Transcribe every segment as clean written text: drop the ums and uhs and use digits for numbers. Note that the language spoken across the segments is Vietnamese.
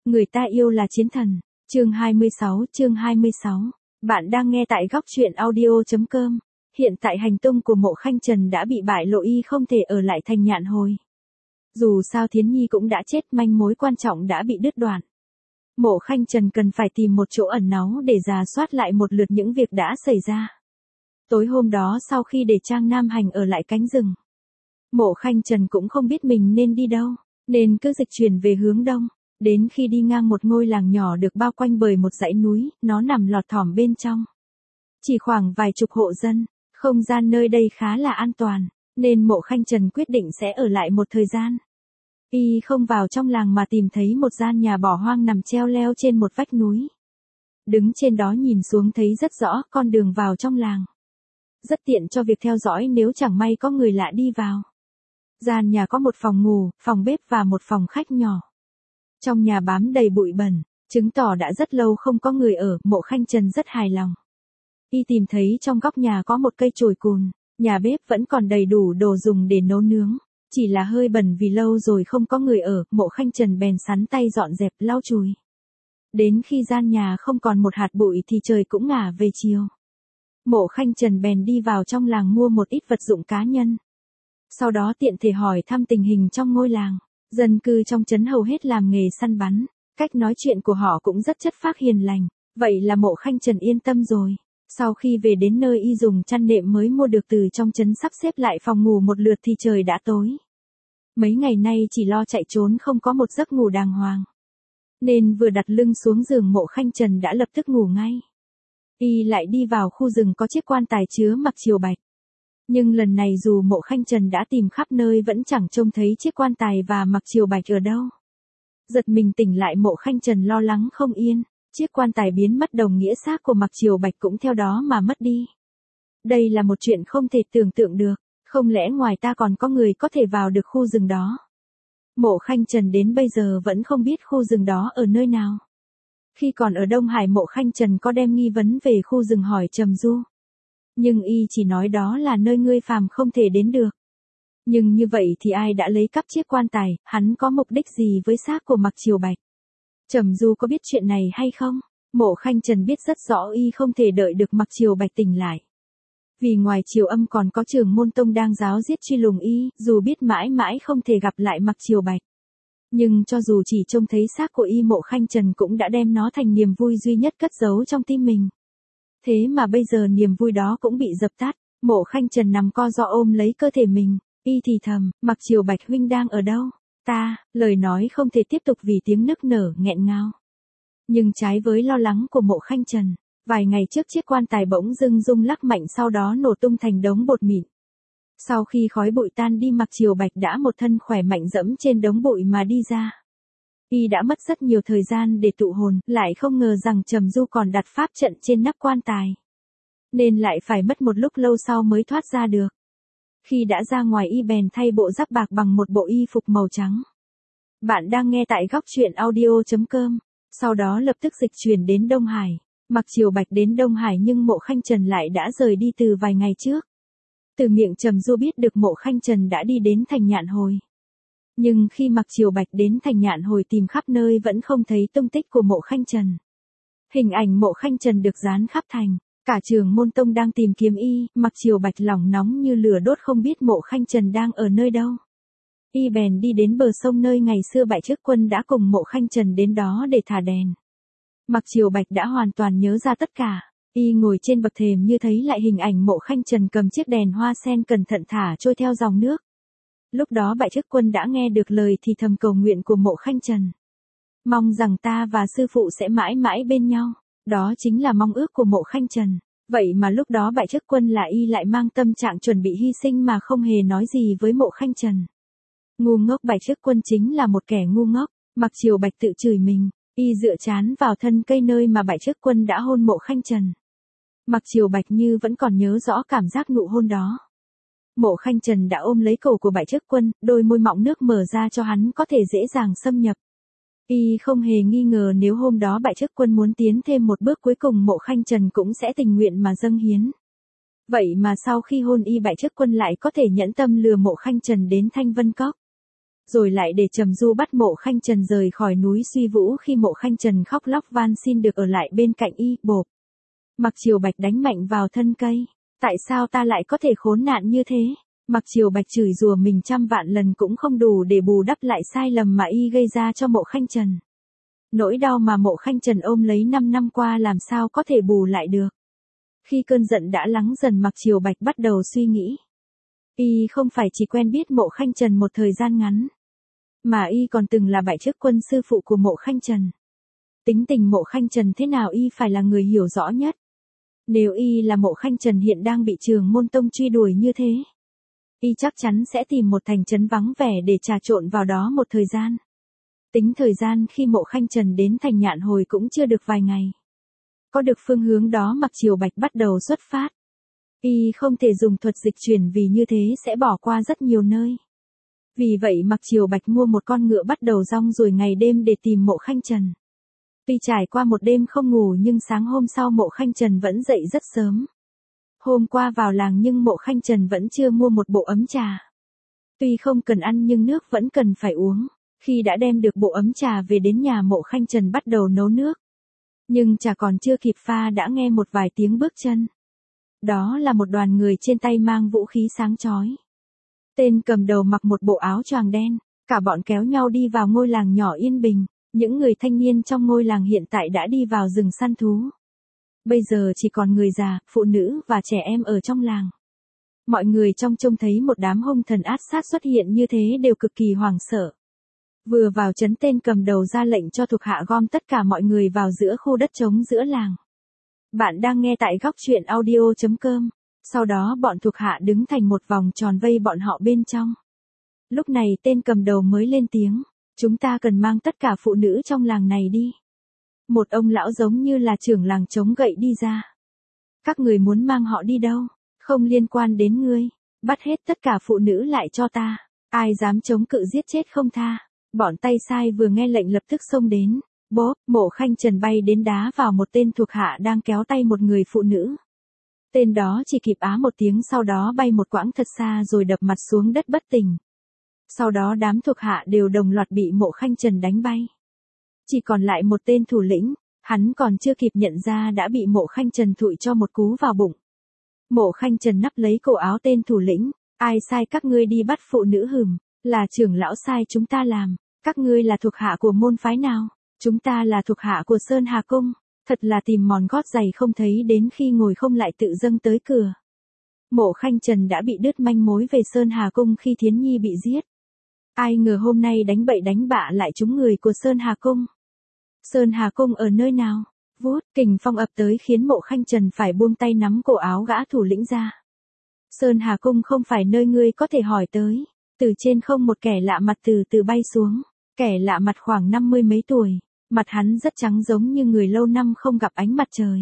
Người ta yêu là chiến thần. Chương 26. Bạn đang nghe tại góc truyện audio.com. Hiện tại hành tung của Mộ Khanh Trần đã bị bại lộ, y không thể ở lại thành Nhạn Hồi. Dù sao Thiến Nhi cũng đã chết, manh mối quan trọng đã bị đứt đoạn. Mộ Khanh Trần cần phải tìm một chỗ ẩn náu để rà soát lại một lượt những việc đã xảy ra. Tối hôm đó sau khi để Trang Nam Hành ở lại cánh rừng, Mộ Khanh Trần cũng không biết mình nên đi đâu, nên cứ dịch chuyển về hướng đông. Đến khi đi ngang một ngôi làng nhỏ được bao quanh bởi một dãy núi, nó nằm lọt thỏm bên trong. Chỉ khoảng vài chục hộ dân, không gian nơi đây khá là an toàn, nên Mộ Khanh Trần quyết định sẽ ở lại một thời gian. Y không vào trong làng mà tìm thấy một gian nhà bỏ hoang nằm treo leo trên một vách núi. Đứng trên đó nhìn xuống thấy rất rõ con đường vào trong làng. Rất tiện cho việc theo dõi nếu chẳng may có người lạ đi vào. Gian nhà có một phòng ngủ, phòng bếp và một phòng khách nhỏ. Trong nhà bám đầy bụi bẩn, chứng tỏ đã rất lâu không có người ở. Mộ Khanh Trần rất hài lòng. Y tìm thấy trong góc nhà có một cây chổi cùn, nhà bếp vẫn còn đầy đủ đồ dùng để nấu nướng, chỉ là hơi bẩn vì lâu rồi không có người ở. Mộ Khanh Trần bèn sắn tay dọn dẹp lau chùi. Đến khi gian nhà không còn một hạt bụi thì trời cũng ngả về chiều. Mộ Khanh Trần bèn đi vào trong làng mua một ít vật dụng cá nhân. Sau đó tiện thể hỏi thăm tình hình trong ngôi làng. Dân cư trong trấn hầu hết làm nghề săn bắn, cách nói chuyện của họ cũng rất chất phác hiền lành, vậy là Mộ Khanh Trần yên tâm rồi. Sau khi về đến nơi, y dùng chăn nệm mới mua được từ trong trấn sắp xếp lại phòng ngủ một lượt thì trời đã tối. Mấy ngày nay chỉ lo chạy trốn không có một giấc ngủ đàng hoàng, nên vừa đặt lưng xuống giường Mộ Khanh Trần đã lập tức ngủ ngay. Y lại đi vào khu rừng có chiếc quan tài chứa Mặc Triều Bạch. Nhưng lần này dù Mộ Khanh Trần đã tìm khắp nơi vẫn chẳng trông thấy chiếc quan tài và Mặc Triều Bạch ở đâu. Giật mình tỉnh lại, Mộ Khanh Trần lo lắng không yên, chiếc quan tài biến mất đồng nghĩa xác của Mặc Triều Bạch cũng theo đó mà mất đi. Đây là một chuyện không thể tưởng tượng được, không lẽ ngoài ta còn có người có thể vào được khu rừng đó? Mộ Khanh Trần đến bây giờ vẫn không biết khu rừng đó ở nơi nào. Khi còn ở Đông Hải, Mộ Khanh Trần có đem nghi vấn về khu rừng hỏi Trầm Du. Nhưng y chỉ nói đó là nơi ngươi phàm không thể đến được. Nhưng như vậy thì ai đã lấy cắp chiếc quan tài, hắn có mục đích gì với xác của Mặc Triều Bạch? Trầm Du có biết chuyện này hay không? Mộ Khanh Trần biết rất rõ y không thể đợi được Mặc Triều Bạch tỉnh lại. Vì ngoài Triều Âm còn có Trưởng Môn Tông đang giáo giết truy lùng y, dù biết mãi mãi không thể gặp lại Mặc Triều Bạch. Nhưng cho dù chỉ trông thấy xác của y, Mộ Khanh Trần cũng đã đem nó thành niềm vui duy nhất cất giấu trong tim mình. Thế mà bây giờ niềm vui đó cũng bị dập tắt. Mộ Khanh Trần nằm co ro ôm lấy cơ thể mình, y thì thầm, Mặc Triều Bạch huynh đang ở đâu? Lời nói không thể tiếp tục vì tiếng nức nở nghẹn ngào. Nhưng trái với lo lắng của Mộ Khanh Trần, vài ngày trước chiếc quan tài bỗng dưng rung lắc mạnh, sau đó nổ tung thành đống bột mịn. Sau khi khói bụi tan đi, Mặc Triều Bạch đã một thân khỏe mạnh dẫm trên đống bụi mà đi ra. Y đã mất rất nhiều thời gian để tụ hồn, lại không ngờ rằng Trầm Du còn đặt pháp trận trên nắp quan tài, nên lại phải mất một lúc lâu sau mới thoát ra được. Khi đã ra ngoài, y bèn thay bộ giáp bạc bằng một bộ y phục màu trắng. Bạn đang nghe tại góc truyện audio.com. Sau đó lập tức dịch chuyển đến Đông Hải. Mặc Triều Bạch đến Đông Hải nhưng Mộ Khanh Trần lại đã rời đi từ vài ngày trước. Từ miệng Trầm Du biết được Mộ Khanh Trần đã đi đến thành Nhạn Hồi. Nhưng khi Mặc Triều Bạch đến thành Nhạn Hồi tìm khắp nơi vẫn không thấy tung tích của Mộ Khanh Trần. Hình ảnh Mộ Khanh Trần được dán khắp thành, cả Trưởng Môn Tông đang tìm kiếm y. Mặc Triều Bạch lòng nóng như lửa đốt không biết Mộ Khanh Trần đang ở nơi đâu. Y bèn đi đến bờ sông nơi ngày xưa Bại Trước Quân đã cùng Mộ Khanh Trần đến đó để thả đèn. Mặc Triều Bạch đã hoàn toàn nhớ ra tất cả. Y ngồi trên bậc thềm như thấy lại hình ảnh Mộ Khanh Trần cầm chiếc đèn hoa sen cẩn thận thả trôi theo dòng nước. Lúc đó Bại Trước Quân đã nghe được lời thì thầm cầu nguyện của Mộ Khanh Trần. Mong rằng ta và sư phụ sẽ mãi mãi bên nhau. Đó chính là mong ước của Mộ Khanh Trần. Vậy mà lúc đó Bại Trước Quân là y lại mang tâm trạng chuẩn bị hy sinh mà không hề nói gì với Mộ Khanh Trần. Ngu ngốc, Bại Trước Quân chính là một kẻ ngu ngốc. Mặc Triều Bạch tự chửi mình. Y dựa trán vào thân cây nơi mà Bại Trước Quân đã hôn Mộ Khanh Trần. Mặc Triều Bạch như vẫn còn nhớ rõ cảm giác nụ hôn đó. Mộ Khanh Trần đã ôm lấy cổ của Bại Trước Quân, đôi môi mọng nước mở ra cho hắn có thể dễ dàng xâm nhập. Y không hề nghi ngờ nếu hôm đó Bại Trước Quân muốn tiến thêm một bước cuối cùng Mộ Khanh Trần cũng sẽ tình nguyện mà dâng hiến. Vậy mà sau khi hôn y, Bại Trước Quân lại có thể nhẫn tâm lừa Mộ Khanh Trần đến Thanh Vân Cốc. rồi lại để Trầm Du bắt Mộ Khanh Trần rời khỏi núi Suy Vũ khi Mộ Khanh Trần khóc lóc van xin được ở lại bên cạnh y. Bộp. Mặc Triều Bạch đánh mạnh vào thân cây. Tại sao ta lại có thể khốn nạn như thế? Mặc Triều Bạch chửi rủa mình trăm vạn lần cũng không đủ để bù đắp lại sai lầm mà y gây ra cho Mộ Khanh Trần. Nỗi đau mà Mộ Khanh Trần ôm lấy 5 năm qua làm sao có thể bù lại được. Khi cơn giận đã lắng dần, Mặc Triều Bạch bắt đầu suy nghĩ. Y không phải chỉ quen biết Mộ Khanh Trần một thời gian ngắn, mà y còn từng là bại chức quân sư phụ của Mộ Khanh Trần. Tính tình Mộ Khanh Trần thế nào y phải là người hiểu rõ nhất. Nếu y là Mộ Khanh Trần hiện đang bị Trường Môn Tông truy đuổi như thế, y chắc chắn sẽ tìm một thành trấn vắng vẻ để trà trộn vào đó một thời gian. Tính thời gian khi Mộ Khanh Trần đến thành Nhạn Hồi cũng chưa được vài ngày. Có được phương hướng đó, Mặc Triều Bạch bắt đầu xuất phát. Y không thể dùng thuật dịch chuyển vì như thế sẽ bỏ qua rất nhiều nơi. Vì vậy Mặc Triều Bạch mua một con ngựa bắt đầu rong ruổi ngày đêm để tìm Mộ Khanh Trần. Tuy trải qua một đêm không ngủ nhưng sáng hôm sau Mộ Khanh Trần vẫn dậy rất sớm. Hôm qua vào làng nhưng Mộ Khanh Trần vẫn chưa mua một bộ ấm trà. Tuy không cần ăn nhưng nước vẫn cần phải uống. Khi đã đem được bộ ấm trà về đến nhà, Mộ Khanh Trần bắt đầu nấu nước. Nhưng trà còn chưa kịp pha đã nghe một vài tiếng bước chân. Đó là một đoàn người trên tay mang vũ khí sáng chói. Tên cầm đầu mặc một bộ áo choàng đen, cả bọn kéo nhau đi vào ngôi làng nhỏ yên bình. Những người thanh niên trong ngôi làng hiện tại đã đi vào rừng săn thú. Bây giờ chỉ còn người già, phụ nữ và trẻ em ở trong làng. Mọi người trong trông thấy một đám hung thần ác sát xuất hiện như thế đều cực kỳ hoảng sợ. Vừa vào trấn, tên cầm đầu ra lệnh cho thuộc hạ gom tất cả mọi người vào giữa khu đất trống giữa làng. Bạn đang nghe tại góc truyện audio.com. Sau đó bọn thuộc hạ đứng thành một vòng tròn vây bọn họ bên trong. Lúc này tên cầm đầu mới lên tiếng. Chúng ta cần mang tất cả phụ nữ trong làng này đi. Một ông lão giống như là trưởng làng chống gậy đi ra. Các người muốn mang họ đi đâu? Không liên quan đến ngươi. Bắt hết tất cả phụ nữ lại cho ta. Ai dám chống cự giết chết không tha. Bọn tay sai vừa nghe lệnh lập tức xông đến. Bốp, Mộ Khanh Trần bay đến đá vào một tên thuộc hạ đang kéo tay một người phụ nữ. Tên đó chỉ kịp á một tiếng, sau đó bay một quãng thật xa rồi đập mặt xuống đất bất tỉnh. Sau đó đám thuộc hạ đều đồng loạt bị Mộ Khanh Trần đánh bay. Chỉ còn lại một tên thủ lĩnh, hắn còn chưa kịp nhận ra đã bị Mộ Khanh Trần thụi cho một cú vào bụng. Mộ Khanh Trần nắp lấy cổ áo tên thủ lĩnh. Ai sai các ngươi đi bắt phụ nữ? Hừm, là trưởng lão sai chúng ta làm. Các ngươi là thuộc hạ của môn phái nào? Chúng ta là thuộc hạ của Sơn Hà Cung. Thật là tìm mòn gót giày không thấy, đến khi ngồi không lại tự dâng tới cửa. Mộ Khanh Trần đã bị đứt manh mối về Sơn Hà Cung khi Thiến Nhi bị giết. Ai ngờ hôm nay đánh bậy đánh bạ lại trúng người của Sơn Hà Cung. Sơn Hà Cung ở nơi nào? Vút, kình phong ập tới khiến Mộ Khanh Trần phải buông tay nắm cổ áo gã thủ lĩnh ra. Sơn Hà Cung không phải nơi ngươi có thể hỏi tới. Từ trên không một kẻ lạ mặt từ từ bay xuống. Kẻ lạ mặt khoảng 50 mấy tuổi. Mặt hắn rất trắng giống như người lâu năm không gặp ánh mặt trời.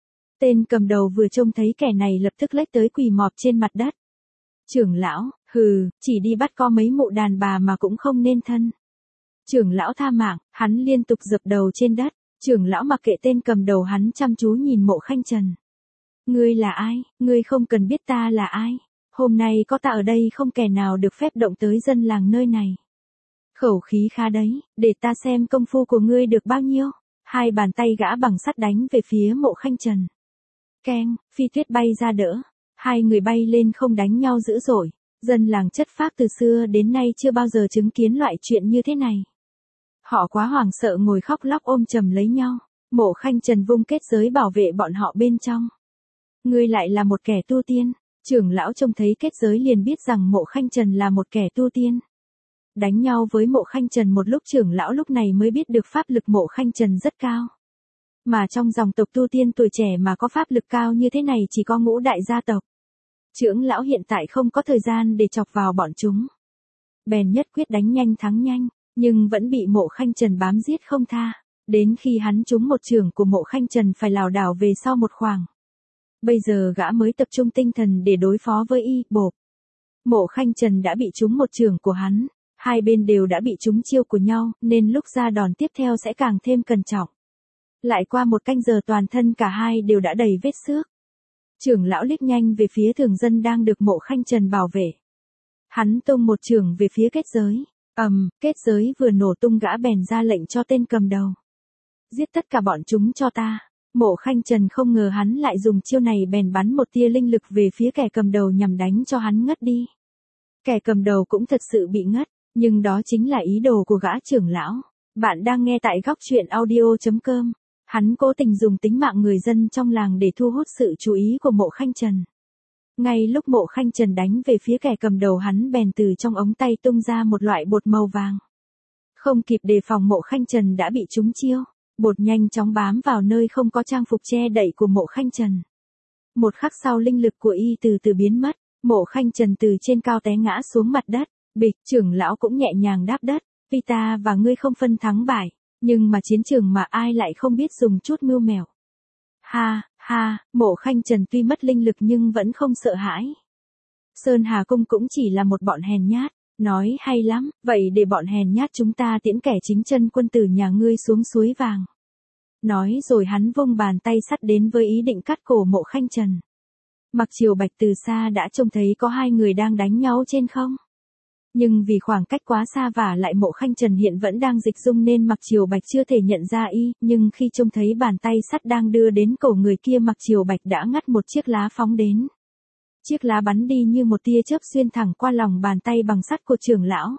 Tên cầm đầu vừa trông thấy kẻ này lập tức lách tới quỳ mọp trên mặt đất. Trưởng lão, hừ, chỉ đi bắt có mấy mụ đàn bà mà cũng không nên thân. Trưởng lão tha mạng, hắn liên tục dập đầu trên đất. Trưởng lão mặc kệ tên cầm đầu, hắn chăm chú nhìn Mộ Khanh Trần. Ngươi là ai? Ngươi không cần biết ta là ai. Hôm nay có ta ở đây không kẻ nào được phép động tới dân làng nơi này. Khẩu khí khá đấy, để ta xem công phu của ngươi được bao nhiêu. Hai bàn tay gã bằng sắt đánh về phía Mộ Khanh Trần. Keng, phi tuyết bay ra đỡ. Hai người bay lên không đánh nhau dữ dội. Dân làng chất phác từ xưa đến nay chưa bao giờ chứng kiến loại chuyện như thế này. Họ quá hoảng sợ ngồi khóc lóc ôm chầm lấy nhau. Mộ Khanh Trần vung kết giới bảo vệ bọn họ bên trong. Ngươi lại là một kẻ tu tiên. Trưởng lão trông thấy kết giới liền biết rằng Mộ Khanh Trần là một kẻ tu tiên. Đánh nhau với Mộ Khanh Trần một lúc, trưởng lão lúc này mới biết được pháp lực Mộ Khanh Trần rất cao. Mà trong dòng tộc tu tiên tuổi trẻ mà có pháp lực cao như thế này chỉ có Ngũ đại gia tộc. Trưởng lão hiện tại không có thời gian để chọc vào bọn chúng. Bèn nhất quyết đánh nhanh thắng nhanh, nhưng vẫn bị Mộ Khanh Trần bám giết không tha. Đến khi hắn trúng một chưởng của Mộ Khanh Trần phải lảo đảo về sau một khoảng. Bây giờ gã mới tập trung tinh thần để đối phó với y. Bộp. Mộ Khanh Trần đã bị trúng một chưởng của hắn. Hai bên đều đã bị trúng chiêu của nhau, nên lúc ra đòn tiếp theo sẽ càng thêm cẩn trọng. Lại qua một canh giờ toàn thân cả hai đều đã đầy vết xước. Trưởng lão liếc nhanh về phía thường dân đang được Mộ Khanh Trần bảo vệ. Hắn tung một chưởng về phía kết giới. Kết giới vừa nổ tung gã bèn ra lệnh cho tên cầm đầu. Giết tất cả bọn chúng cho ta. Mộ Khanh Trần không ngờ hắn lại dùng chiêu này bèn bắn một tia linh lực về phía kẻ cầm đầu nhằm đánh cho hắn ngất đi. Kẻ cầm đầu cũng thật sự bị ngất, nhưng đó chính là ý đồ của gã trưởng lão. Bạn đang nghe tại góc truyện audio.com. Hắn cố tình dùng tính mạng người dân trong làng để thu hút sự chú ý của Mộ Khanh Trần. Ngay lúc Mộ Khanh Trần đánh về phía kẻ cầm đầu hắn bèn từ trong ống tay tung ra một loại bột màu vàng. Không kịp đề phòng Mộ Khanh Trần đã bị trúng chiêu. Bột nhanh chóng bám vào nơi không có trang phục che đậy của Mộ Khanh Trần. Một khắc sau linh lực của y từ từ biến mất, Mộ Khanh Trần từ trên cao té ngã xuống mặt đất, bịch, trưởng lão cũng nhẹ nhàng đáp đất, vì ta và ngươi không phân thắng bại, nhưng mà chiến trường mà ai lại không biết dùng chút mưu mèo. Ha, ha, Mộ Khanh Trần tuy mất linh lực nhưng vẫn không sợ hãi. Sơn Hà Cung cũng chỉ là một bọn hèn nhát. Nói hay lắm, vậy để bọn hèn nhát chúng ta tiễn kẻ chính chân quân tử nhà ngươi xuống suối vàng. Nói rồi hắn vung bàn tay sắt đến với ý định cắt cổ Mộ Khanh Trần. Mặc Triều Bạch từ xa đã trông thấy có hai người đang đánh nhau trên không. Nhưng vì khoảng cách quá xa và lại Mộ Khanh Trần hiện vẫn đang dịch dung nên Mặc Triều Bạch chưa thể nhận ra y, nhưng khi trông thấy bàn tay sắt đang đưa đến cổ người kia Mặc Triều Bạch đã ngắt một chiếc lá phóng đến. Chiếc lá bắn đi như một tia chớp xuyên thẳng qua lòng bàn tay bằng sắt của trưởng lão.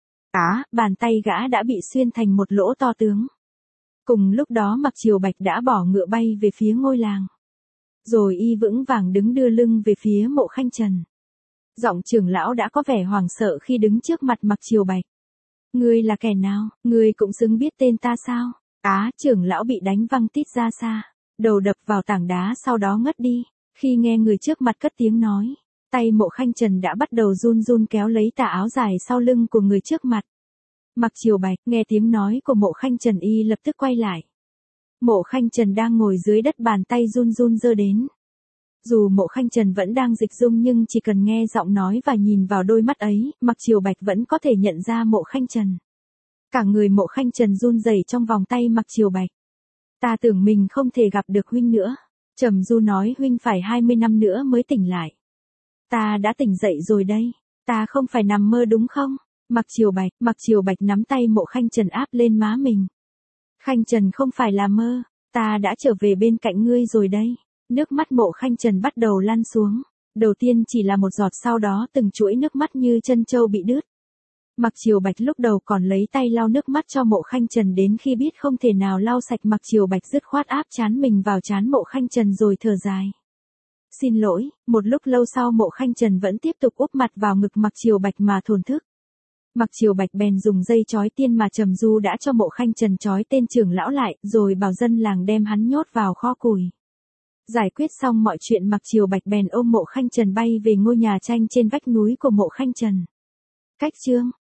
Bàn tay gã đã bị xuyên thành một lỗ to tướng. Cùng lúc đó Mặc Triều Bạch đã bỏ ngựa bay về phía ngôi làng. Rồi y vững vàng đứng đưa lưng về phía Mộ Khanh Trần. Giọng trưởng lão đã có vẻ hoảng sợ khi đứng trước mặt Mặc Triều Bạch. Ngươi là kẻ nào, ngươi cũng xứng biết tên ta sao? Trưởng lão bị đánh văng tít ra xa, đầu đập vào tảng đá sau đó ngất đi. Khi nghe người trước mặt cất tiếng nói, tay Mộ Khanh Trần đã bắt đầu run run kéo lấy tà áo dài sau lưng của người trước mặt. Mặc Triều Bạch nghe tiếng nói của Mộ Khanh Trần y lập tức quay lại. Mộ Khanh Trần đang ngồi dưới đất bàn tay run run giơ đến. Dù Mộ Khanh Trần vẫn đang dịch dung nhưng chỉ cần nghe giọng nói và nhìn vào đôi mắt ấy, Mặc Triều Bạch vẫn có thể nhận ra Mộ Khanh Trần. Cả người Mộ Khanh Trần run rẩy trong vòng tay Mặc Triều Bạch. Ta tưởng mình không thể gặp được huynh nữa. Trầm Du nói huynh phải 20 năm nữa mới tỉnh lại. Ta đã tỉnh dậy rồi đây. Ta không phải nằm mơ đúng không? Mặc Triều Bạch nắm tay Mộ Khanh Trần áp lên má mình. Khanh Trần không phải là mơ. Ta đã trở về bên cạnh ngươi rồi đây. Nước mắt Mộ Khanh Trần bắt đầu lăn xuống. Đầu tiên chỉ là một giọt sau đó từng chuỗi nước mắt như chân trâu bị đứt. Mặc Triều Bạch lúc đầu còn lấy tay lau nước mắt cho Mộ Khanh Trần đến khi biết không thể nào lau sạch Mặc Triều Bạch dứt khoát áp trán mình vào trán Mộ Khanh Trần rồi thở dài. Xin lỗi, một lúc lâu sau Mộ Khanh Trần vẫn tiếp tục úp mặt vào ngực Mặc Triều Bạch mà thổn thức. Mặc Triều Bạch bèn dùng dây trói tiên mà Trầm Du đã cho Mộ Khanh Trần trói tên trưởng lão lại rồi bảo dân làng đem hắn nhốt vào kho củi. Giải quyết xong mọi chuyện Mặc Triều Bạch bèn ôm Mộ Khanh Trần bay về ngôi nhà tranh trên vách núi của Mộ Khanh Trần. Cách chương